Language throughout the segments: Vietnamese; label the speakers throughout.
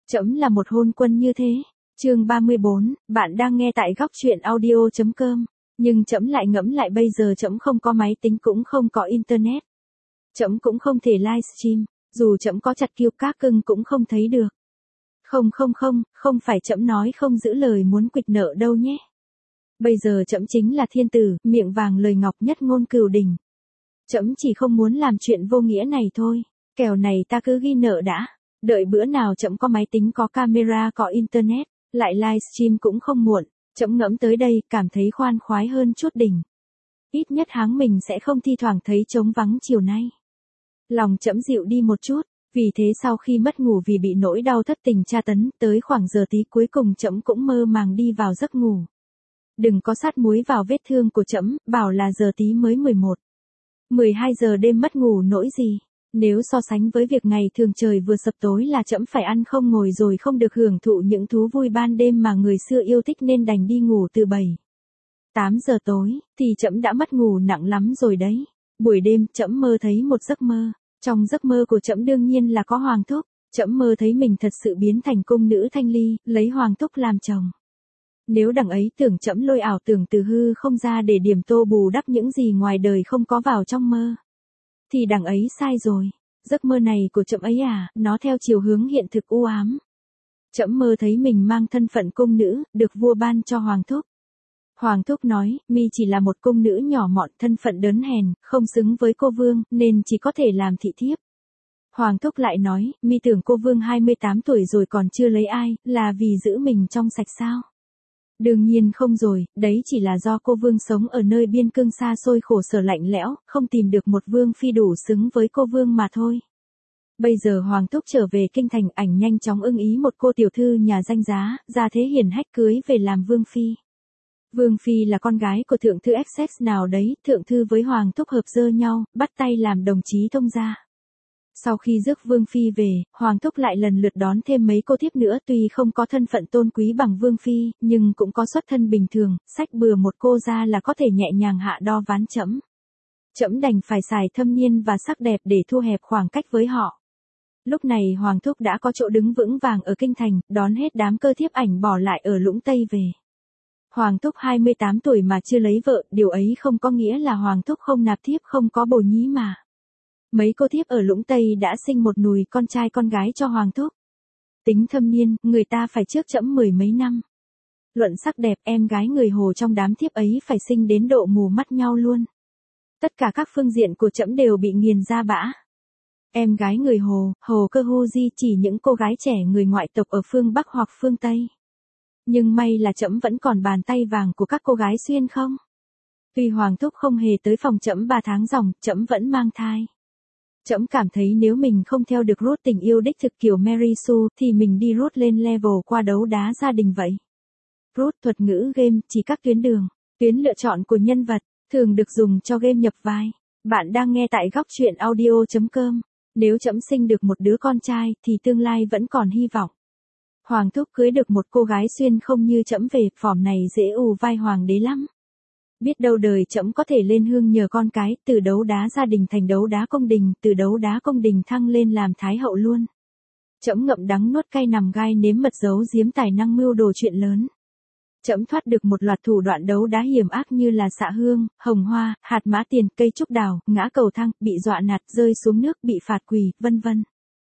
Speaker 1: Trẫm là một hôn quân như thế. Chương 34, bạn đang nghe tại góc truyện audio.com. Nhưng trẫm lại ngẫm lại bây giờ trẫm không có máy tính cũng không có internet. Trẫm cũng không thể livestream, dù trẫm có chặt kiêu các cưng cũng không thấy được. Không phải trẫm nói không giữ lời muốn quỵt nợ đâu nhé. Bây giờ trẫm chính là thiên tử, miệng vàng lời ngọc nhất ngôn cửu đỉnh. Trẫm chỉ không muốn làm chuyện vô nghĩa này thôi, kẻo này ta cứ ghi nợ đã. Đợi bữa nào trẫm có máy tính có camera có internet, lại livestream cũng không muộn. Trẫm ngẫm tới đây, cảm thấy khoan khoái hơn chút đỉnh. Ít nhất háng mình sẽ không thi thoảng thấy trống vắng chiều nay. Lòng trẫm dịu đi một chút, vì thế sau khi mất ngủ vì bị nỗi đau thất tình tra tấn, tới khoảng giờ tí cuối cùng trẫm cũng mơ màng đi vào giấc ngủ. Đừng có sát muối vào vết thương của trẫm, bảo là giờ tí mới 11, 12 giờ đêm mất ngủ nỗi gì. Nếu so sánh với việc ngày thường trời vừa sập tối là trẫm phải ăn không ngồi rồi không được hưởng thụ những thú vui ban đêm mà người xưa yêu thích nên đành đi ngủ từ 7, 8 giờ tối, thì trẫm đã mất ngủ nặng lắm rồi đấy. Buổi đêm trẫm mơ thấy một giấc mơ. Trong giấc mơ của trẫm đương nhiên là có Hoàng Thúc. Trẫm mơ thấy mình thật sự biến thành cung nữ Thanh Ly, lấy Hoàng Thúc làm chồng. Nếu đằng ấy tưởng trẫm lôi ảo tưởng từ hư không ra để điểm tô bù đắp những gì ngoài đời không có vào trong mơ, thì đằng ấy sai rồi. Giấc mơ này của trẫm ấy nó theo chiều hướng hiện thực u ám. Trẫm mơ thấy mình mang thân phận cung nữ, được vua ban cho Hoàng Thúc. Hoàng Thúc nói, mi chỉ là một cung nữ nhỏ mọn, thân phận đớn hèn, không xứng với cô vương, nên chỉ có thể làm thị thiếp. Hoàng Thúc lại nói, mi tưởng cô vương 28 tuổi rồi còn chưa lấy ai, là vì giữ mình trong sạch sao? Đương nhiên không rồi, đấy chỉ là do cô vương sống ở nơi biên cương xa xôi khổ sở lạnh lẽo, không tìm được một vương phi đủ xứng với cô vương mà thôi. Bây giờ Hoàng Thúc trở về kinh thành, ảnh nhanh chóng ưng ý một cô tiểu thư nhà danh giá, gia thế hiển hách cưới về làm vương phi. Vương phi là con gái của thượng thư Essex nào đấy, thượng thư với Hoàng Thúc hợp dơ nhau, bắt tay làm đồng chí thông gia. Sau khi rước vương phi về, Hoàng Thúc lại lần lượt đón thêm mấy cô thiếp nữa, tuy không có thân phận tôn quý bằng vương phi, nhưng cũng có xuất thân bình thường, xách bừa một cô ra là có thể nhẹ nhàng hạ đo ván trẫm. Trẫm đành phải xài thâm niên và sắc đẹp để thu hẹp khoảng cách với họ. Lúc này Hoàng Thúc đã có chỗ đứng vững vàng ở kinh thành, đón hết đám cơ thiếp ảnh bỏ lại ở Lũng Tây về. Hoàng Thúc 28 tuổi mà chưa lấy vợ, điều ấy không có nghĩa là Hoàng Thúc không nạp thiếp không có bồ nhí mà. Mấy cô thiếp ở Lũng Tây đã sinh một nùi con trai con gái cho Hoàng Thúc. Tính thâm niên, người ta phải trước trẫm 10 mấy năm. Luận sắc đẹp, em gái người Hồ trong đám thiếp ấy phải xinh đến độ mù mắt nhau luôn. Tất cả các phương diện của trẫm đều bị nghiền ra bã. Em gái người Hồ, Hồ Cơ Hu Di chỉ những cô gái trẻ người ngoại tộc ở phương Bắc hoặc phương Tây. Nhưng may là trẫm vẫn còn bàn tay vàng của các cô gái xuyên không. Tuy Hoàng Thúc không hề tới phòng trẫm 3 tháng ròng, trẫm vẫn mang thai. Trẫm cảm thấy nếu mình không theo được route tình yêu đích thực kiểu Mary Sue thì mình đi route lên level qua đấu đá gia đình vậy. Route thuật ngữ game chỉ các tuyến đường, tuyến lựa chọn của nhân vật, thường được dùng cho game nhập vai. Bạn đang nghe tại góc truyện audio.com. Nếu trẫm sinh được một đứa con trai thì tương lai vẫn còn hy vọng. Hoàng Thúc cưới được một cô gái xuyên không như trẫm về, phỏm này dễ ù vai hoàng đế lắm. Biết đâu đời trẫm có thể lên hương nhờ con cái, từ đấu đá gia đình thành đấu đá cung đình, từ đấu đá cung đình thăng lên làm thái hậu luôn. Trẫm ngậm đắng nuốt cay nằm gai nếm mật giấu giếm tài năng mưu đồ chuyện lớn. Trẫm thoát được một loạt thủ đoạn đấu đá hiểm ác như là xạ hương, hồng hoa, hạt mã tiền, cây trúc đào, ngã cầu thang, bị dọa nạt, rơi xuống nước, bị phạt quỳ, vân vân.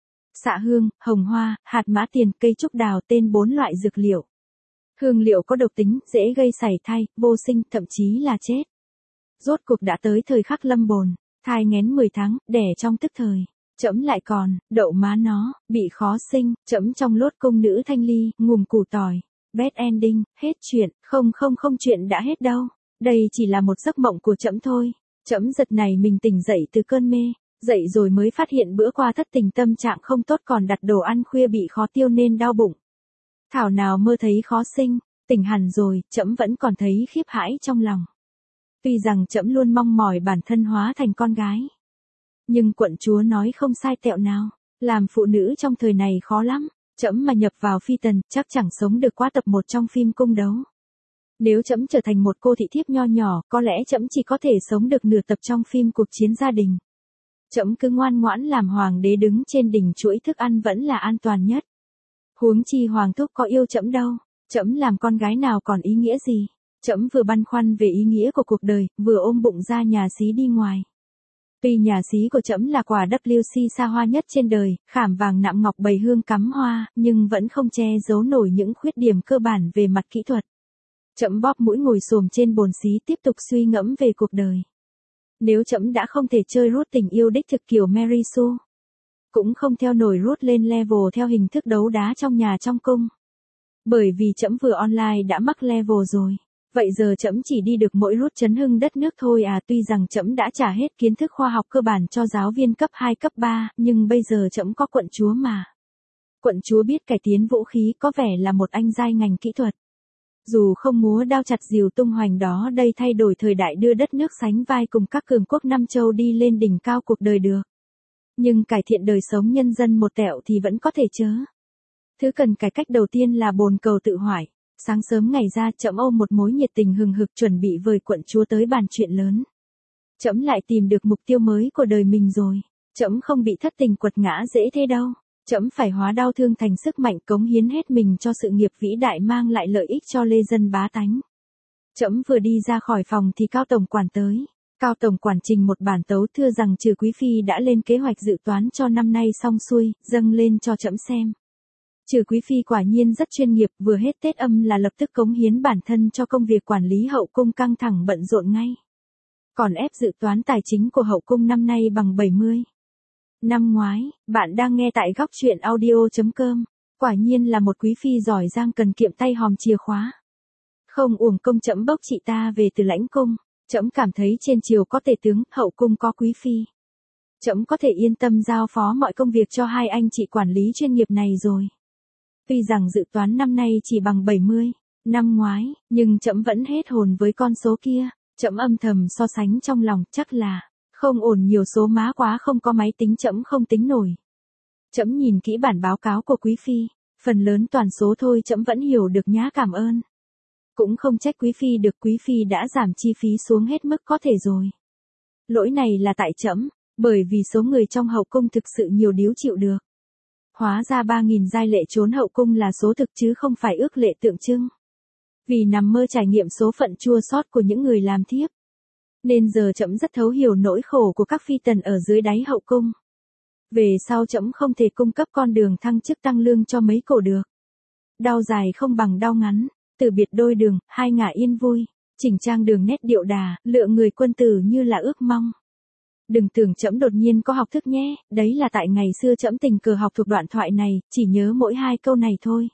Speaker 1: Xạ hương, hồng hoa, hạt mã tiền, cây trúc đào tên 4 loại dược liệu. Hương liệu có độc tính, dễ gây sảy thai, vô sinh, thậm chí là chết. Rốt cuộc đã tới thời khắc lâm bồn, thai nghén 10 tháng, đẻ trong tức thời. Trẫm lại còn, đậu má nó, bị khó sinh, trẫm trong lốt cung nữ Thanh Ly, ngùm củ tỏi. Bad ending, hết chuyện, không chuyện đã hết đâu. Đây chỉ là một giấc mộng của trẫm thôi. Trẫm giật này mình tỉnh dậy từ cơn mê. Dậy rồi mới phát hiện bữa qua thất tình tâm trạng không tốt còn đặt đồ ăn khuya bị khó tiêu nên đau bụng. Thảo nào mơ thấy khó sinh, tỉnh hẳn rồi, trẫm vẫn còn thấy khiếp hãi trong lòng. Tuy rằng trẫm luôn mong mỏi bản thân hóa thành con gái. Nhưng quận chúa nói không sai tẹo nào, làm phụ nữ trong thời này khó lắm. Trẫm mà nhập vào phi tần, chắc chẳng sống được qua tập 1 trong phim cung đấu. Nếu trẫm trở thành một cô thị thiếp nho nhỏ, có lẽ trẫm chỉ có thể sống được nửa tập trong phim cuộc chiến gia đình. Trẫm cứ ngoan ngoãn làm hoàng đế đứng trên đỉnh chuỗi thức ăn vẫn là an toàn nhất. Huống chi hoàng thúc có yêu trẫm đâu, trẫm làm con gái nào còn ý nghĩa gì. Trẫm vừa băn khoăn về ý nghĩa của cuộc đời, vừa ôm bụng ra nhà xí đi ngoài. Tuy nhà xí của trẫm là quả WC xa hoa nhất trên đời, khảm vàng nạm ngọc bầy hương cắm hoa, nhưng vẫn không che giấu nổi những khuyết điểm cơ bản về mặt kỹ thuật. Trẫm bóp mũi ngồi xổm trên bồn xí tiếp tục suy ngẫm về cuộc đời. Nếu trẫm đã không thể chơi route tình yêu đích thực kiểu Mary Sue, cũng không theo nổi route lên level theo hình thức đấu đá trong nhà trong cung. Bởi vì trẫm vừa online đã mắc level rồi. Vậy giờ trẫm chỉ đi được mỗi route chấn hưng đất nước thôi à. Tuy rằng trẫm đã trả hết kiến thức khoa học cơ bản cho giáo viên cấp 2 cấp 3, nhưng bây giờ trẫm có quận chúa mà. Quận chúa biết cải tiến vũ khí, có vẻ là một anh giai ngành kỹ thuật. Dù không múa đao chặt dìu tung hoành đó đây thay đổi thời đại đưa đất nước sánh vai cùng các cường quốc Nam châu đi lên đỉnh cao cuộc đời được. Nhưng cải thiện đời sống nhân dân một tẹo thì vẫn có thể chớ. Thứ cần cải cách đầu tiên là bồn cầu tự hoại. Sáng sớm ngày ra trẫm ôm một mối nhiệt tình hừng hực chuẩn bị vời quận chúa tới bàn chuyện lớn. Trẫm lại tìm được mục tiêu mới của đời mình rồi. Trẫm không bị thất tình quật ngã dễ thế đâu. Trẫm phải hóa đau thương thành sức mạnh, cống hiến hết mình cho sự nghiệp vĩ đại mang lại lợi ích cho lê dân bá tánh. Trẫm vừa đi ra khỏi phòng thì Cao tổng quản tới. Cao tổng quản trình một bản tấu thưa rằng Trừ quý phi đã lên kế hoạch dự toán cho năm nay xong xuôi, dâng lên cho trẫm xem. Trừ quý phi quả nhiên rất chuyên nghiệp, vừa hết Tết âm là lập tức cống hiến bản thân cho công việc quản lý hậu cung căng thẳng bận rộn ngay. Còn ép dự toán tài chính của hậu cung năm nay bằng 70. Năm ngoái, bạn đang nghe tại góc truyện audio.com. Quả nhiên là một quý phi giỏi giang cần kiệm tay hòm chìa khóa. Không uổng công trẫm bốc chị ta về từ lãnh cung. Trẫm cảm thấy trên triều có tể tướng, hậu cung có quý phi. Trẫm có thể yên tâm giao phó mọi công việc cho hai anh chị quản lý chuyên nghiệp này rồi. Tuy rằng dự toán năm nay chỉ bằng 70, năm ngoái, nhưng trẫm vẫn hết hồn với con số kia. Trẫm âm thầm so sánh trong lòng, chắc là không ổn, nhiều số má quá, không có máy tính trẫm không tính nổi. Trẫm nhìn kỹ bản báo cáo của quý phi, phần lớn toàn số thôi trẫm vẫn hiểu được nhá, cảm ơn. Cũng không trách quý phi được, quý phi đã giảm chi phí xuống hết mức có thể rồi. Lỗi này là tại trẫm, bởi vì số người trong hậu cung thực sự nhiều điếu chịu được. Hóa ra 3.000 giai lệ trốn hậu cung là số thực chứ không phải ước lệ tượng trưng. Vì nằm mơ trải nghiệm số phận chua xót của những người làm thiếp, nên giờ trẫm rất thấu hiểu nỗi khổ của các phi tần ở dưới đáy hậu cung. Về sau trẫm không thể cung cấp con đường thăng chức tăng lương cho mấy cổ được. Đau dài không bằng đau ngắn, từ biệt đôi đường, hai ngả yên vui, chỉnh trang đường nét điệu đà, lựa người quân tử như là ước mong. Đừng tưởng trẫm đột nhiên có học thức nhé, đấy là tại ngày xưa trẫm tình cờ học thuộc đoạn thoại này, chỉ nhớ mỗi 2 câu này thôi.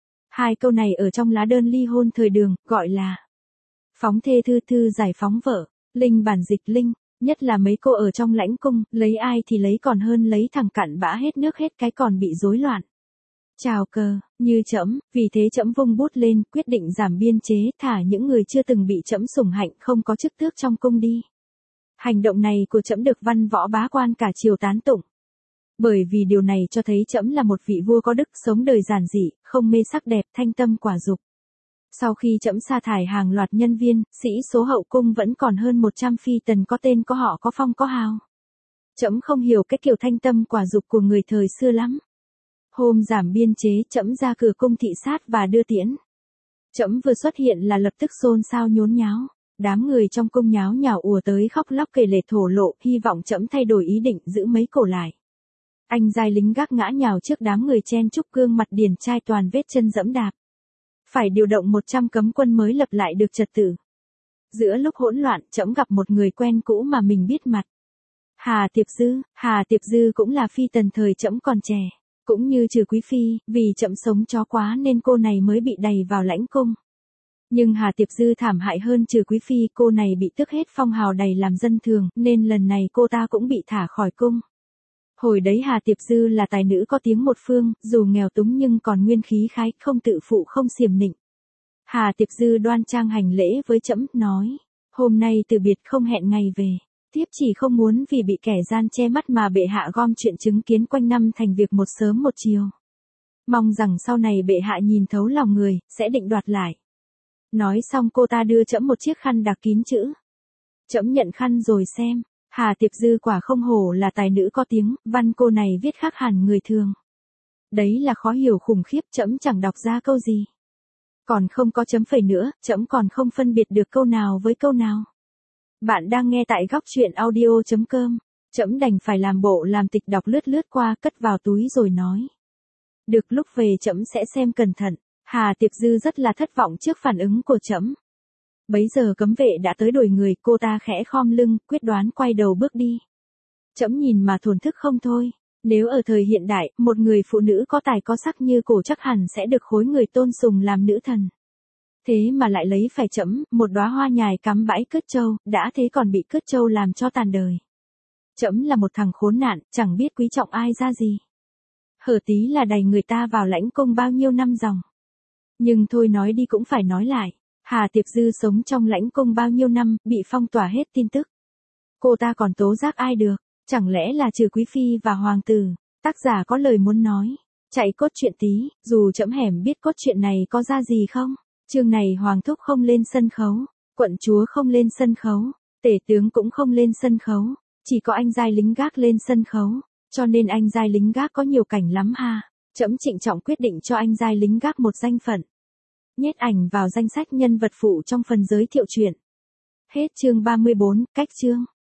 Speaker 1: 2 câu này ở trong lá đơn ly hôn thời Đường, gọi là phóng thê thư thư giải phóng vợ, linh bản dịch linh, nhất là mấy cô ở trong lãnh cung, lấy ai thì lấy còn hơn lấy thằng cặn bã hết nước hết cái còn bị rối loạn. Chào cờ, như trẫm, vì thế trẫm vung bút lên, quyết định giảm biên chế, thả những người chưa từng bị trẫm sủng hạnh không có chức tước trong cung đi. Hành động này của trẫm được văn võ bá quan cả triều tán tụng. Bởi vì điều này cho thấy trẫm là một vị vua có đức, sống đời giản dị, không mê sắc đẹp, thanh tâm quả dục. Sau khi trẫm sa thải hàng loạt nhân viên, sĩ số hậu cung vẫn còn hơn 100 phi tần có tên có họ có phong có hào. Trẫm không hiểu cái kiểu thanh tâm quả dục của người thời xưa lắm. Hôm giảm biên chế, trẫm ra cửa cung thị sát và đưa tiễn. Trẫm vừa xuất hiện là lập tức xôn xao nhốn nháo. Đám người trong cung nháo nhào ùa tới khóc lóc kể lể thổ lộ, hy vọng trẫm thay đổi ý định giữ mấy cổ lại. Anh giai lính gác ngã nhào trước đám người chen chúc, gương mặt điển trai toàn vết chân dẫm đạp. Phải điều động 100 cấm quân mới lập lại được trật tự. Giữa lúc hỗn loạn, trẫm gặp một người quen cũ mà mình biết mặt. Hà Tiệp Dư cũng là phi tần thời trẫm còn trẻ, cũng như Trừ quý phi, vì trẫm sống chó quá nên cô này mới bị đày vào lãnh cung. Nhưng Hà Tiệp Dư thảm hại hơn Trừ quý phi, cô này bị tước hết phong hào đày làm dân thường, nên lần này cô ta cũng bị thả khỏi cung. Hồi đấy Hà Tiệp Dư là tài nữ có tiếng một phương, dù nghèo túng nhưng còn nguyên khí khái, không tự phụ không xiềm nịnh. Hà Tiệp Dư đoan trang hành lễ với trẫm, nói, hôm nay từ biệt không hẹn ngày về. Thiếp chỉ không muốn vì bị kẻ gian che mắt mà bệ hạ gom chuyện chứng kiến quanh năm thành việc một sớm một chiều. Mong rằng sau này bệ hạ nhìn thấu lòng người, sẽ định đoạt lại. Nói xong cô ta đưa trẫm một chiếc khăn đặc kín chữ. Trẫm nhận khăn rồi xem, Hà Tiệp Dư quả không hổ là tài nữ có tiếng, văn cô này viết khác hẳn người thường. Đấy là khó hiểu khủng khiếp, trẫm chẳng đọc ra câu gì. Còn không có chấm phẩy nữa, trẫm còn không phân biệt được câu nào với câu nào. Bạn đang nghe tại góc truyện audio.com. Trẫm đành phải làm bộ làm tịch đọc lướt lướt qua, cất vào túi rồi nói. Được, lúc về trẫm sẽ xem cẩn thận. Hà Tiệp Dư rất là thất vọng trước phản ứng của trẫm. Bấy giờ cấm vệ đã tới đuổi người, cô ta khẽ khom lưng, quyết đoán quay đầu bước đi. Trẫm nhìn mà thổn thức không thôi. Nếu ở thời hiện đại, một người phụ nữ có tài có sắc như cổ chắc hẳn sẽ được khối người tôn sùng làm nữ thần. Thế mà lại lấy phải trẫm, một đóa hoa nhài cắm bãi cướp trâu, đã thế còn bị cướp trâu làm cho tàn đời. Trẫm là một thằng khốn nạn, chẳng biết quý trọng ai ra gì. Hở tí là đày người ta vào lãnh cung bao nhiêu năm dòng. Nhưng thôi, nói đi cũng phải nói lại. Hà Tiệp Dư sống trong lãnh cung bao nhiêu năm, bị phong tỏa hết tin tức. Cô ta còn tố giác ai được, chẳng lẽ là trừ quý phi và hoàng tử. Tác giả có lời muốn nói. Chạy cốt truyện tí, dù trẫm hẻm biết cốt truyện này có ra gì không. Chương này hoàng thúc không lên sân khấu, quận chúa không lên sân khấu, tể tướng cũng không lên sân khấu, chỉ có anh giai lính gác lên sân khấu, cho nên anh giai lính gác có nhiều cảnh lắm ha. Trẫm trịnh trọng quyết định cho anh giai lính gác một danh phận. Nhét ảnh vào danh sách nhân vật phụ trong phần giới thiệu truyện. Hết chương 34, cách chương.